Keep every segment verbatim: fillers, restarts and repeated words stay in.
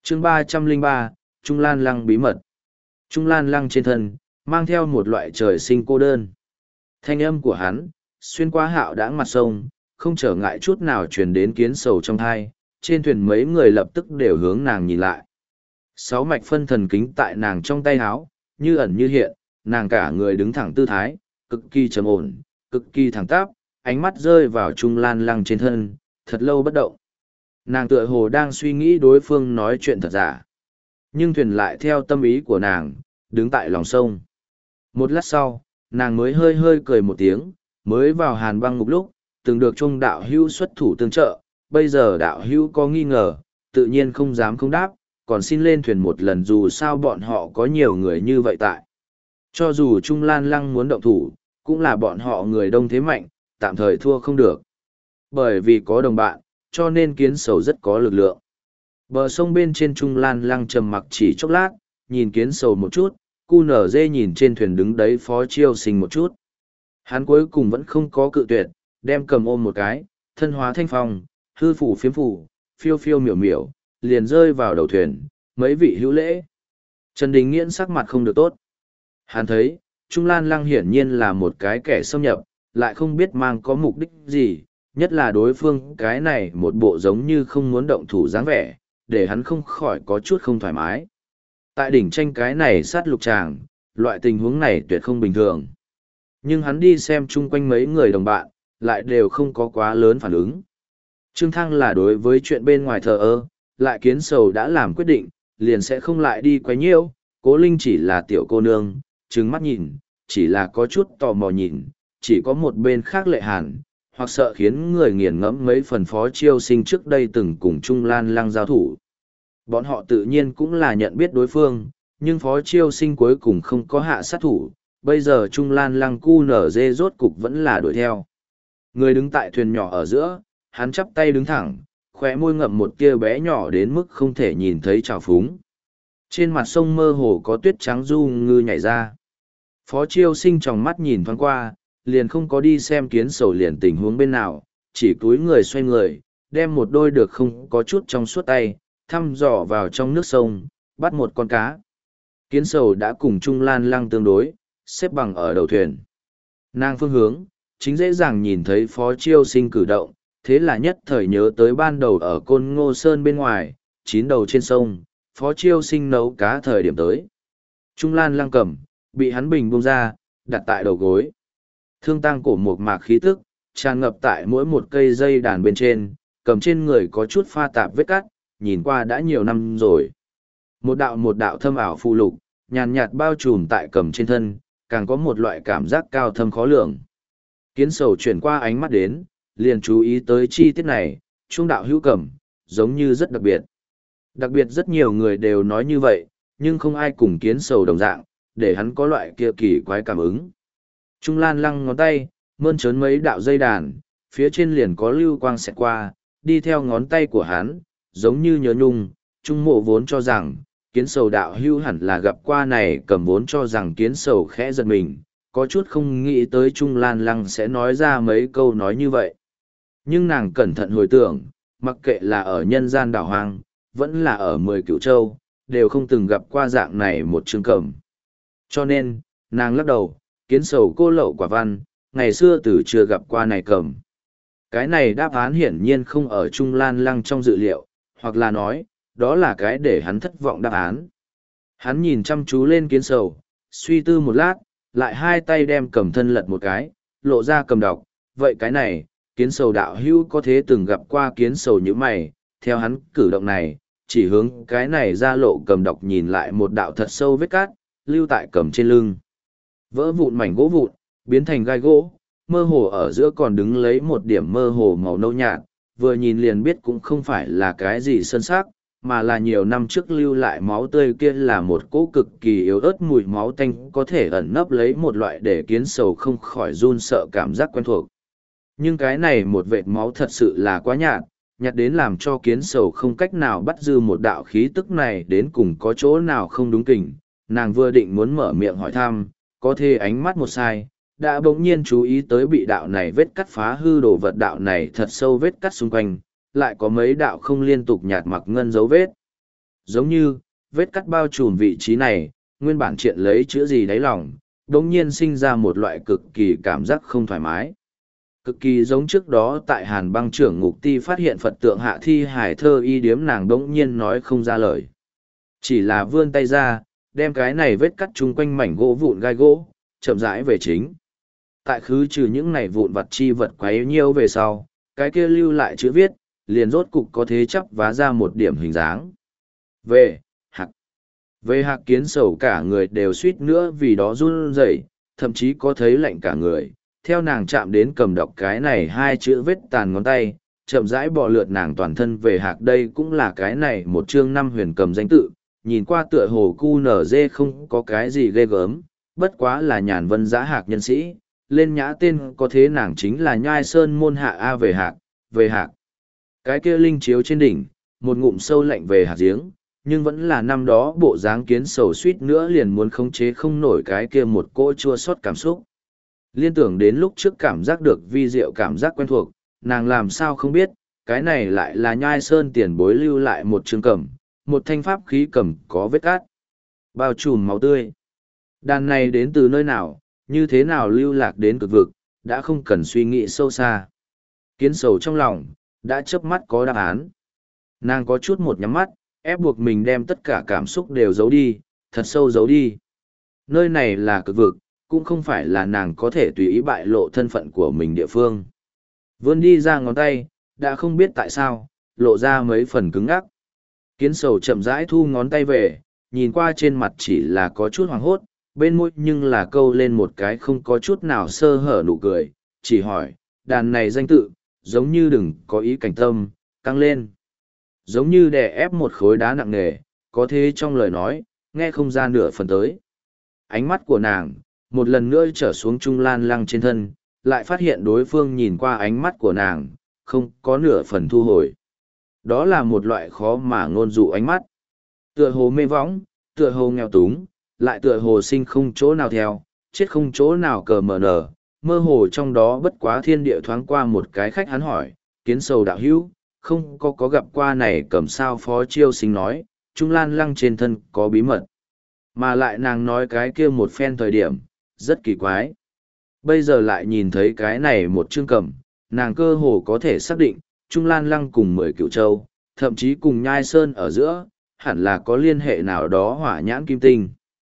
chương ba trăm lẻ ba, Trung Lan Lăng bí mật. Trung Lan Lăng trên thân, mang theo một loại trời sinh cô đơn. Thanh âm của hắn, xuyên qua hạo đãng mặt sông, không trở ngại chút nào truyền đến kiến sầu trong thai, trên thuyền mấy người lập tức đều hướng nàng nhìn lại. Sáu mạch phân thần kính tại nàng trong tay háo, như ẩn như hiện, nàng cả người đứng thẳng tư thái, cực kỳ trầm ổn, cực kỳ thẳng tắp, ánh mắt rơi vào Trung Lan Lăng trên thân, thật lâu bất động. Nàng tựa hồ đang suy nghĩ đối phương nói chuyện thật giả. Nhưng thuyền lại theo tâm ý của nàng, đứng tại lòng sông. Một lát sau, nàng mới hơi hơi cười một tiếng, mới vào hàn băng ngục lúc, từng được trung đạo hữu xuất thủ tương trợ, bây giờ đạo hữu có nghi ngờ, tự nhiên không dám không đáp, còn xin lên thuyền một lần dù sao bọn họ có nhiều người như vậy tại. Cho dù Trung Lan Lăng muốn động thủ, cũng là bọn họ người đông thế mạnh, tạm thời thua không được. Bởi vì có đồng bạn, cho nên kiến sầu rất có lực lượng. Bờ sông bên trên Trung Lan Lăng trầm mặc chỉ chốc lát, nhìn kiến sầu một chút, cu nở dê nhìn trên thuyền đứng đấy Phó Chiêu Sinh một chút. Hắn cuối cùng vẫn không có cự tuyệt, đem cầm ôm một cái, thân hóa thanh phong, hư phủ phiếm phủ, phiêu phiêu miểu miểu, liền rơi vào đầu thuyền, mấy vị hữu lễ. Trần Đình Nghiễn sắc mặt không được tốt. Hắn thấy, Trung Lan Lăng hiển nhiên là một cái kẻ xâm nhập, lại không biết mang có mục đích gì, nhất là đối phương cái này một bộ giống như không muốn động thủ dáng vẻ, để hắn không khỏi có chút không thoải mái. Tại đỉnh tranh cái này sát lục tràng, loại tình huống này tuyệt không bình thường. Nhưng hắn đi xem chung quanh mấy người đồng bạn, lại đều không có quá lớn phản ứng. Trương Thăng là đối với chuyện bên ngoài thờ ơ, lại kiến sầu đã làm quyết định, liền sẽ không lại đi quấy nhiễu. Cố Linh chỉ là tiểu cô nương, trừng mắt nhìn, chỉ là có chút tò mò nhìn, chỉ có một bên khác Lệ Hàn, hoặc sợ khiến người nghiền ngẫm mấy phần Phó Chiêu Sinh trước đây từng cùng Trung Lan Lăng giao thủ. Bọn họ tự nhiên cũng là nhận biết đối phương, nhưng Phó Chiêu Sinh cuối cùng không có hạ sát thủ, bây giờ Trung Lan Lăng cu nở dê rốt cục vẫn là đuổi theo. Người đứng tại thuyền nhỏ ở giữa, hắn chắp tay đứng thẳng, khóe môi ngậm một tia bé nhỏ đến mức không thể nhìn thấy trào phúng. Trên mặt sông mơ hồ có tuyết trắng du ngư nhảy ra. Phó Chiêu Sinh tròng mắt nhìn thoáng qua, liền không có đi xem kiến sầu liền tình huống bên nào, chỉ cúi người xoay người, đem một đôi được không có chút trong suốt tay, thăm dò vào trong nước sông, bắt một con cá. Kiến sầu đã cùng Trung Lan Lăng tương đối, xếp bằng ở đầu thuyền. Nàng phương hướng, chính dễ dàng nhìn thấy Phó Chiêu Sinh cử động, thế là nhất thời nhớ tới ban đầu ở Côn Ngô Sơn bên ngoài, chín đầu trên sông, Phó Chiêu Sinh nấu cá thời điểm tới. Trung Lan Lăng cầm, bị hắn bình buông ra, đặt tại đầu gối. Thương tăng cổ một mạc khí tức, tràn ngập tại mỗi một cây dây đàn bên trên, cầm trên người có chút pha tạp vết cắt, nhìn qua đã nhiều năm rồi. Một đạo một đạo thâm ảo phù lục, nhàn nhạt bao trùm tại cầm trên thân, càng có một loại cảm giác cao thâm khó lường. Kiến sầu chuyển qua ánh mắt đến, liền chú ý tới chi tiết này, trung đạo hữu cầm, giống như rất đặc biệt. Đặc biệt rất nhiều người đều nói như vậy, nhưng không ai cùng kiến sầu đồng dạng, để hắn có loại kia kỳ quái cảm ứng. Trung Lan Lăng ngón tay, mơn trớn mấy đạo dây đàn, phía trên liền có lưu quang xẹt qua, đi theo ngón tay của hắn, giống như nhớ nhung, Trung Mộ vốn cho rằng, kiến sầu đạo hưu hẳn là gặp qua này cầm vốn cho rằng kiến sầu khẽ giật mình, có chút không nghĩ tới Trung Lan Lăng sẽ nói ra mấy câu nói như vậy. Nhưng nàng cẩn thận hồi tưởng, mặc kệ là ở nhân gian đảo hoang, vẫn là ở mười cửu châu, đều không từng gặp qua dạng này một chương cầm. Cho nên, nàng lắc đầu, kiến sầu cô lậu quả văn, ngày xưa từ chưa gặp qua này cầm. Cái này đáp án hiển nhiên không ở Trung Lan Lăng trong dự liệu, hoặc là nói, đó là cái để hắn thất vọng đáp án. Hắn nhìn chăm chú lên kiến sầu, suy tư một lát, lại hai tay đem cầm thân lật một cái, lộ ra cầm đọc. Vậy cái này, kiến sầu đạo hữu có thế từng gặp qua kiến sầu như mày, theo hắn cử động này, chỉ hướng cái này ra lộ cầm đọc nhìn lại một đạo thật sâu vết cát, lưu tại cầm trên lưng. Vỡ vụn mảnh gỗ vụn, biến thành gai gỗ, mơ hồ ở giữa còn đứng lấy một điểm mơ hồ màu nâu nhạt, vừa nhìn liền biết cũng không phải là cái gì sơn sắc, mà là nhiều năm trước lưu lại máu tươi kia là một cỗ cực kỳ yếu ớt mùi máu tanh có thể ẩn nấp lấy một loại để kiến sầu không khỏi run sợ cảm giác quen thuộc. Nhưng cái này một vệt máu thật sự là quá nhạt, nhạt đến làm cho kiến sầu không cách nào bắt dư một đạo khí tức này đến cùng có chỗ nào không đúng kình. Nàng vừa định muốn mở miệng hỏi thăm, có thể ánh mắt một sai, đã bỗng nhiên chú ý tới bị đạo này vết cắt phá hư đồ vật đạo này thật sâu vết cắt xung quanh, lại có mấy đạo không liên tục nhạt mặc ngân dấu vết. Giống như, vết cắt bao trùm vị trí này, nguyên bản triện lấy chữa gì đáy lòng, đống nhiên sinh ra một loại cực kỳ cảm giác không thoải mái. Cực kỳ giống trước đó tại Hàn Băng Trưởng Ngục Ti phát hiện Phật tượng hạ thi hải thơ y điếm, nàng đống nhiên nói không ra lời. Chỉ là vươn tay ra, đem cái này vết cắt chung quanh mảnh gỗ vụn gai gỗ, chậm rãi về chính. Tại khứ trừ những này vụn vặt chi vật quấy nhiêu về sau, cái kia lưu lại chữ viết, liền rốt cục có thế chấp vá ra một điểm hình dáng. Về, hạc. Về hạc kiến sầu cả người đều suýt nữa vì đó run rẩy, thậm chí có thấy lạnh cả người. Theo nàng chạm đến cầm đọc cái này hai chữ vết tàn ngón tay, chậm rãi bò lượt nàng toàn thân về hạc, đây cũng là cái này một chương năm huyền cầm danh tự, nhìn qua tựa hồ cu nở dê không có cái gì ghê gớm, bất quá là nhàn vân giã hạc nhân sĩ, lên nhã tên có thế nàng chính là nhai sơn môn hạ A về hạc, về hạc. Cái kia linh chiếu trên đỉnh, một ngụm sâu lạnh về hạt giếng, nhưng vẫn là năm đó bộ dáng kiến sầu suýt nữa liền muốn khống chế không nổi cái kia một cỗ chua xót cảm xúc. Liên tưởng đến lúc trước cảm giác được vi diệu cảm giác quen thuộc, nàng làm sao không biết, cái này lại là nhai sơn tiền bối lưu lại một trường cầm, một thanh pháp khí cầm có vết cát, bao trùm máu tươi. Đàn này đến từ nơi nào, như thế nào lưu lạc đến cực vực, đã không cần suy nghĩ sâu xa. Kiến sầu trong lòng, đã chớp mắt có đáp án. Nàng có chút một nhắm mắt, ép buộc mình đem tất cả cảm xúc đều giấu đi, thật sâu giấu đi. Nơi này là cực vực, cũng không phải là nàng có thể tùy ý bại lộ thân phận của mình địa phương. Vươn đi ra ngón tay, đã không biết tại sao, lộ ra mấy phần cứng ngắc. Kiến sầu chậm rãi thu ngón tay về, nhìn qua trên mặt chỉ là có chút hoảng hốt, bên môi nhưng là câu lên một cái không có chút nào sơ hở nụ cười, chỉ hỏi, đàn này danh tự, giống như đừng có ý cảnh tâm, căng lên. Giống như đè ép một khối đá nặng nề, có thế trong lời nói, nghe không ra nửa phần tới. Ánh mắt của nàng, một lần nữa trở xuống Trung Lan Lăng trên thân, lại phát hiện đối phương nhìn qua ánh mắt của nàng, không có nửa phần thu hồi. Đó là một loại khó mà ngôn dụ ánh mắt. Tựa hồ mê võng, tựa hồ nghèo túng, lại tựa hồ sinh không chỗ nào theo, chết không chỗ nào cờ mờ nở, mơ hồ trong đó bất quá thiên địa thoáng qua một cái khách hắn hỏi, kiến sầu đạo hữu, không có có gặp qua này cầm sao phó chiêu sinh nói, Trung Lan Lăng trên thân có bí mật. Mà lại nàng nói cái kia một phen thời điểm, rất kỳ quái. Bây giờ lại nhìn thấy cái này một chương cầm, nàng cơ hồ có thể xác định, Trung Lan Lăng cùng mười cựu châu, thậm chí cùng nhai sơn ở giữa, hẳn là có liên hệ nào đó hỏa nhãn kim tinh.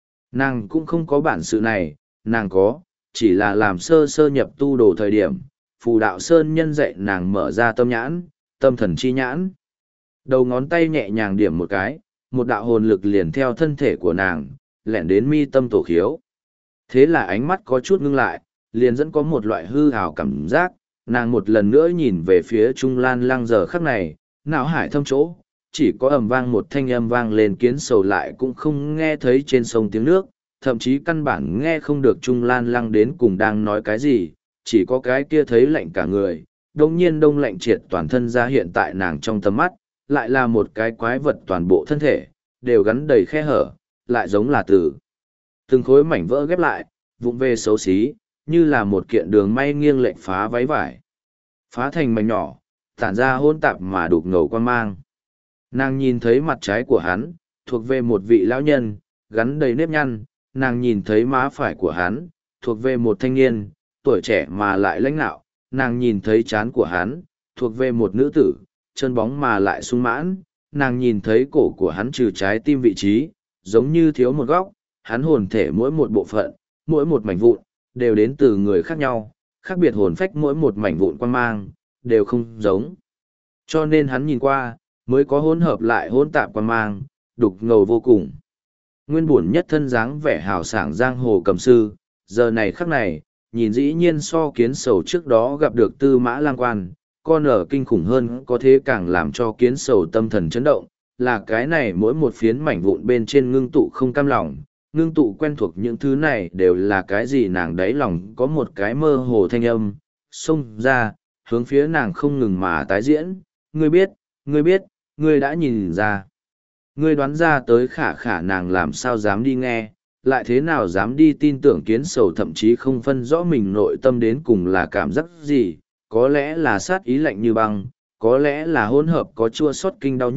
Nàng cũng không có bản sự này, nàng có, chỉ là làm sơ sơ nhập tu đồ thời điểm, phù đạo sơn nhân dạy nàng mở ra tâm nhãn, tâm thần chi nhãn. Đầu ngón tay nhẹ nhàng điểm một cái, một đạo hồn lực liền theo thân thể của nàng, lẻn đến mi tâm tổ khiếu. Thế là ánh mắt có chút ngưng lại, liền dẫn có một loại hư hào cảm giác, nàng một lần nữa nhìn về phía Trung Lan Lăng giờ khắc này, não hải thâm chỗ, chỉ có ầm vang một thanh âm vang lên, kiến sầu lại cũng không nghe thấy trên sông tiếng nước, thậm chí căn bản nghe không được Trung Lan Lăng đến cùng đang nói cái gì, chỉ có cái kia thấy lạnh cả người, đông nhiên đông lạnh triệt toàn thân ra hiện tại nàng trong tầm mắt, lại là một cái quái vật toàn bộ thân thể, đều gắn đầy khe hở, lại giống là từ từng khối mảnh vỡ ghép lại, vụng về xấu xí, như là một kiện đường may nghiêng lệch phá váy vải. Phá thành mảnh nhỏ, tản ra hôn tạp mà đục ngầu quan mang. Nàng nhìn thấy mặt trái của hắn, thuộc về một vị lão nhân, gắn đầy nếp nhăn, nàng nhìn thấy má phải của hắn, thuộc về một thanh niên, tuổi trẻ mà lại lãnh nạo, nàng nhìn thấy trán của hắn, thuộc về một nữ tử, chân bóng mà lại sung mãn, nàng nhìn thấy cổ của hắn trừ trái tim vị trí, giống như thiếu một góc, hắn hồn thể mỗi một bộ phận, mỗi một mảnh vụn, đều đến từ người khác nhau, khác biệt hồn phách mỗi một mảnh vụn quan mang, đều không giống. Cho nên hắn nhìn qua, mới có hỗn hợp lại hỗn tạp quan mang, đục ngầu vô cùng. Nguyên bổn nhất thân dáng vẻ hào sảng giang hồ cầm sư, giờ này khắc này, nhìn dĩ nhiên so kiến sầu trước đó gặp được tư mã lang quan, con ở kinh khủng hơn có thế càng làm cho kiến sầu tâm thần chấn động, là cái này mỗi một phiến mảnh vụn bên trên ngưng tụ không cam lòng, ngưng tụ quen thuộc những thứ này đều là cái gì nàng đáy lòng có một cái mơ hồ thanh âm, xông ra, hướng phía nàng không ngừng mà tái diễn, ngươi biết, ngươi biết, ngươi đã nhìn ra. Ngươi đoán ra tới khả khả nàng làm sao dám đi nghe, lại thế nào dám đi tin tưởng kiến sầu thậm chí không phân rõ mình nội tâm đến cùng là cảm giác gì, có lẽ là sát ý lạnh như băng, có lẽ là hỗn hợp có chua xót kinh đau nhức,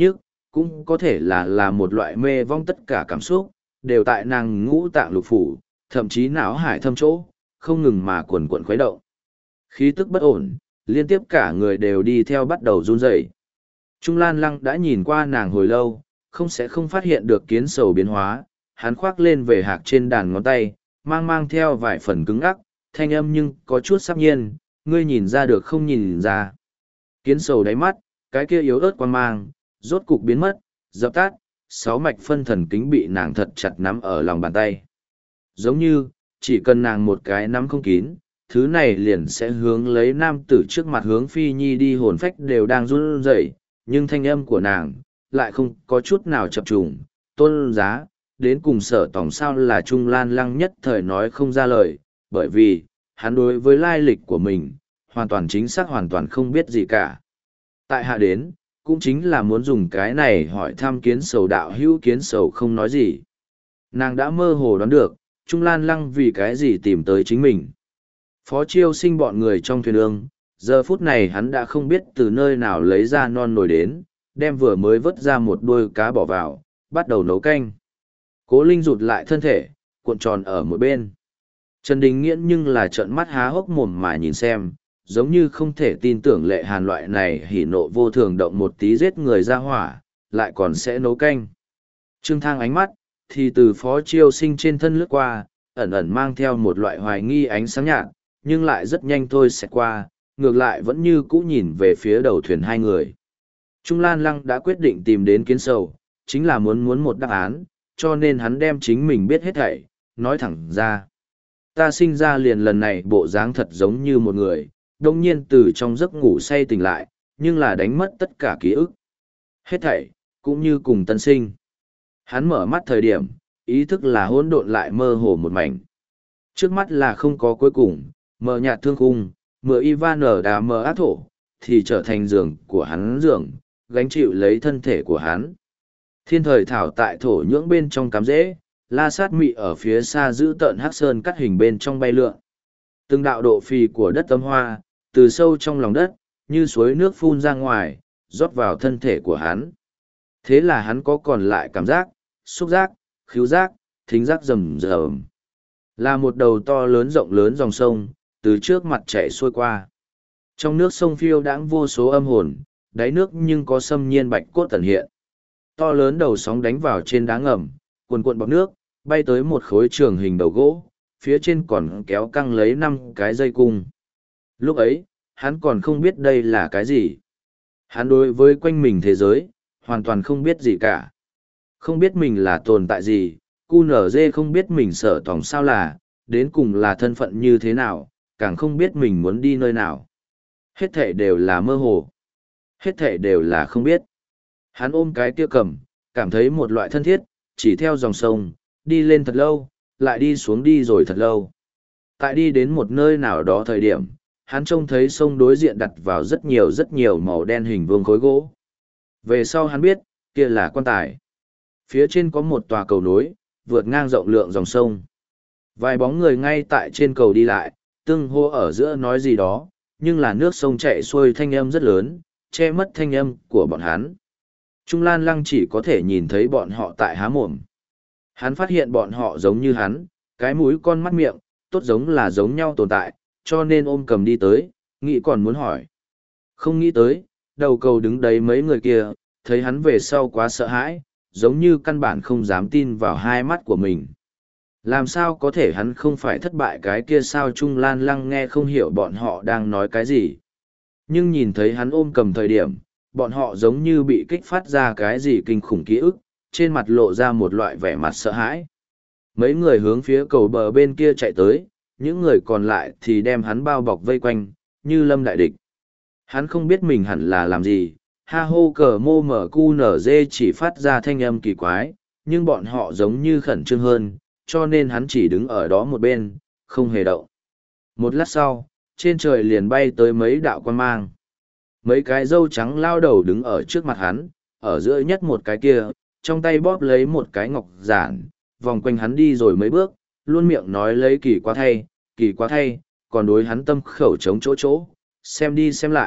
cũng có thể là là một loại mê vong tất cả cảm xúc, đều tại nàng ngũ tạng lục phủ, thậm chí não hải thâm chỗ, không ngừng mà quần quần khuấy động. Khí tức bất ổn, liên tiếp cả người đều đi theo bắt đầu run rẩy. Trung Lan Lăng đã nhìn qua nàng hồi lâu, không sẽ không phát hiện được kiến sầu biến hóa, hắn khoác lên về hạc trên đàn ngón tay, mang mang theo vài phần cứng ắc, thanh âm nhưng có chút sắp nhiên, ngươi nhìn ra được không nhìn ra. Kiến sầu đáy mắt, cái kia yếu ớt quan mang, rốt cục biến mất, dập tắt, sáu mạch phân thần kính bị nàng thật chặt nắm ở lòng bàn tay. Giống như, chỉ cần nàng một cái nắm không kín, thứ này liền sẽ hướng lấy nam tử trước mặt hướng phi nhi đi, hồn phách đều đang run rẩy, nhưng thanh âm của nàng lại không có chút nào chập trùng. Tôn giá, đến cùng sở tổng sao là Trung Lan Lăng nhất thời nói không ra lời, bởi vì hắn đối với lai lịch của mình hoàn toàn chính xác hoàn toàn không biết gì cả. Tại hạ đến cũng chính là muốn dùng cái này hỏi thăm kiến sầu đạo hữu. Kiến sầu không nói gì, nàng đã mơ hồ đoán được Trung Lan Lăng vì cái gì tìm tới chính mình. Phó Chiêu Sinh bọn người trong thuyền ương, giờ phút này hắn đã không biết từ nơi nào lấy ra non nồi đến, đem vừa mới vớt ra một đuôi cá bỏ vào, bắt đầu nấu canh. Cố Linh rụt lại thân thể, cuộn tròn ở một bên. Trần Đình Nghiễn nhưng là trợn mắt há hốc mồm mà nhìn xem, giống như không thể tin tưởng Lệ Hàn loại này hỉ nộ vô thường động một tí giết người ra hỏa, lại còn sẽ nấu canh. Trương Thang ánh mắt, thì từ Phó Chiêu Sinh trên thân lướt qua, ẩn ẩn mang theo một loại hoài nghi ánh sáng nhạt, nhưng lại rất nhanh thôi sẽ qua, ngược lại vẫn như cũ nhìn về phía đầu thuyền hai người. Trung Lan Lăng đã quyết định tìm đến kiến sầu, chính là muốn muốn một đáp án, cho nên hắn đem chính mình biết hết thảy, nói thẳng ra. Ta sinh ra liền lần này bộ dáng thật giống như một người, đông nhiên từ trong giấc ngủ say tỉnh lại, nhưng là đánh mất tất cả ký ức. Hết thảy, cũng như cùng tân sinh. Hắn mở mắt thời điểm, ý thức là hỗn độn lại mơ hồ một mảnh. Trước mắt là không có cuối cùng, mờ nhạt thương khung, mờ Ivan ở đá mờ ác thổ, thì trở thành giường của hắn giường, gánh chịu lấy thân thể của hắn. Thiên thời thảo tại thổ nhưỡng bên trong cắm rễ, la sát mị ở phía xa giữ tợn hắc sơn cắt hình bên trong bay lượn. Từng đạo độ phì của đất tâm hoa, từ sâu trong lòng đất, như suối nước phun ra ngoài, rót vào thân thể của hắn. Thế là hắn có còn lại cảm giác, xúc giác, khứu giác, thính giác rầm rầm. Là một đầu to lớn rộng lớn dòng sông, từ trước mặt chảy xuôi qua. Trong nước sông phiêu đãng vô số âm hồn, đáy nước nhưng có xâm nhiên bạch cốt tẩn hiện. To lớn đầu sóng đánh vào trên đá ngầm, cuồn cuộn bọt nước, bay tới một khối trường hình đầu gỗ, phía trên còn kéo căng lấy năm cái dây cung. Lúc ấy, hắn còn không biết đây là cái gì. Hắn đối với quanh mình thế giới, hoàn toàn không biết gì cả. Không biết mình là tồn tại gì, cu nở dê không biết mình sở tòng sao là, đến cùng là thân phận như thế nào, càng không biết mình muốn đi nơi nào. Hết thể đều là mơ hồ. Hết thể đều là không biết. Hắn ôm cái kia cầm, cảm thấy một loại thân thiết, chỉ theo dòng sông, đi lên thật lâu, lại đi xuống đi rồi thật lâu. Tại đi đến một nơi nào đó thời điểm, hắn trông thấy sông đối diện đặt vào rất nhiều rất nhiều màu đen hình vuông khối gỗ. Về sau hắn biết, kia là quan tài. Phía trên có một tòa cầu nối, vượt ngang rộng lượng dòng sông. Vài bóng người ngay tại trên cầu đi lại, tương hô ở giữa nói gì đó, nhưng là nước sông chạy xuôi thanh âm rất lớn, che mất thanh âm của bọn hắn. Trung Lan Lăng chỉ có thể nhìn thấy bọn họ tại há mồm. Hắn phát hiện bọn họ giống như hắn, cái mũi con mắt miệng, tốt giống là giống nhau tồn tại, cho nên ôm cầm đi tới, nghĩ còn muốn hỏi. Không nghĩ tới, đầu cầu đứng đấy mấy người kia, thấy hắn về sau quá sợ hãi, giống như căn bản không dám tin vào hai mắt của mình. Làm sao có thể hắn không phải thất bại cái kia sao? Trung Lan Lăng nghe không hiểu bọn họ đang nói cái gì. Nhưng nhìn thấy hắn ôm cầm thời điểm, bọn họ giống như bị kích phát ra cái gì kinh khủng ký ức, trên mặt lộ ra một loại vẻ mặt sợ hãi. Mấy người hướng phía cầu bờ bên kia chạy tới, những người còn lại thì đem hắn bao bọc vây quanh, như lâm đại địch. Hắn không biết mình hẳn là làm gì, ha hô cờ mô mở cu nở dê chỉ phát ra thanh âm kỳ quái, nhưng bọn họ giống như khẩn trương hơn, cho nên hắn chỉ đứng ở đó một bên, không hề động. Một lát sau, trên trời liền bay tới mấy đạo quan mang. Mấy cái râu trắng lao đầu đứng ở trước mặt hắn, ở giữa nhất một cái kia, trong tay bóp lấy một cái ngọc giản, vòng quanh hắn đi rồi mấy bước, luôn miệng nói lấy kỳ quá thay, kỳ quá thay, còn đối hắn tâm khẩu chống chỗ chỗ, xem đi xem lại,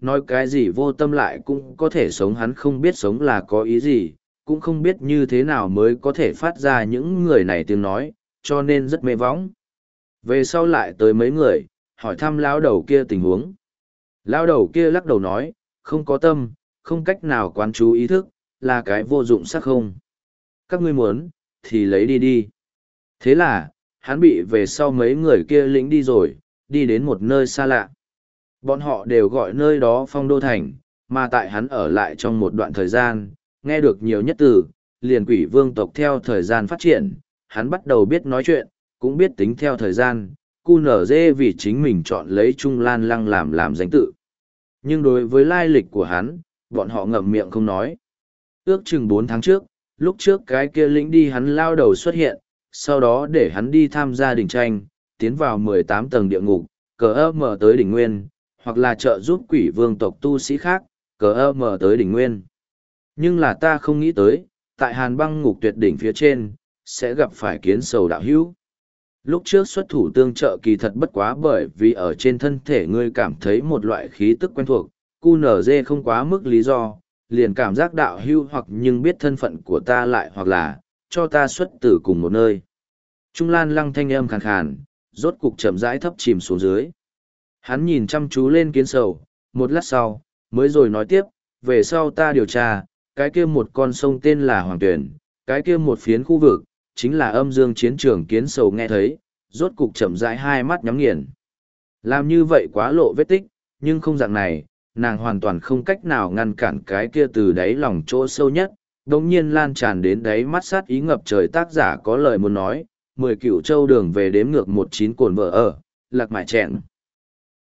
nói cái gì vô tâm lại cũng có thể sống, hắn không biết sống là có ý gì, cũng không biết như thế nào mới có thể phát ra những người này tiếng nói, cho nên rất mê võng. Về sau lại tới mấy người, hỏi thăm lão đầu kia tình huống. Lão đầu kia lắc đầu nói, không có tâm, không cách nào quán chú ý thức, là cái vô dụng sắc không. Các ngươi muốn, thì lấy đi đi. Thế là, hắn bị về sau mấy người kia lĩnh đi rồi, đi đến một nơi xa lạ. Bọn họ đều gọi nơi đó Phong Đô Thành, mà tại hắn ở lại trong một đoạn thời gian, nghe được nhiều nhất từ, liền quỷ vương tộc theo thời gian phát triển, hắn bắt đầu biết nói chuyện, cũng biết tính theo thời gian, cu nở dê vì chính mình chọn lấy Trung Lan Lăng làm làm danh tự. Nhưng đối với lai lịch của hắn, bọn họ ngậm miệng không nói. Ước chừng bốn tháng trước, lúc trước cái kia lĩnh đi hắn lao đầu xuất hiện, sau đó để hắn đi tham gia đỉnh tranh, tiến vào mười tám tầng địa ngục, cờ ơ mở tới đỉnh nguyên, hoặc là trợ giúp quỷ vương tộc tu sĩ khác, cờ ơ mở tới đỉnh nguyên. Nhưng là ta không nghĩ tới, tại hàn băng ngục tuyệt đỉnh phía trên, sẽ gặp phải kiến sầu đạo hữu. Lúc trước xuất thủ tương trợ kỳ thật bất quá bởi vì ở trên thân thể ngươi cảm thấy một loại khí tức quen thuộc, cu nở dê không quá mức lý do, liền cảm giác đạo hữu hoặc nhưng biết thân phận của ta lại hoặc là, cho ta xuất tử cùng một nơi. Trung Lan Lăng thanh âm khàn khàn, rốt cục chậm rãi thấp chìm xuống dưới. Hắn nhìn chăm chú lên kiến sầu, một lát sau, mới rồi nói tiếp, về sau ta điều tra, cái kia một con sông tên là Hoàng Tuyển, cái kia một phiến khu vực, chính là âm dương chiến trường. Kiến sầu nghe thấy, rốt cục chậm rãi hai mắt nhắm nghiền. Làm như vậy quá lộ vết tích, nhưng không dạng này, nàng hoàn toàn không cách nào ngăn cản cái kia từ đáy lòng chỗ sâu nhất, đồng nhiên lan tràn đến đáy mắt sát ý ngập trời. Tác giả có lời muốn nói, mười cựu châu đường về đếm ngược một chín cồn vợ ở, lạc mại chẹn.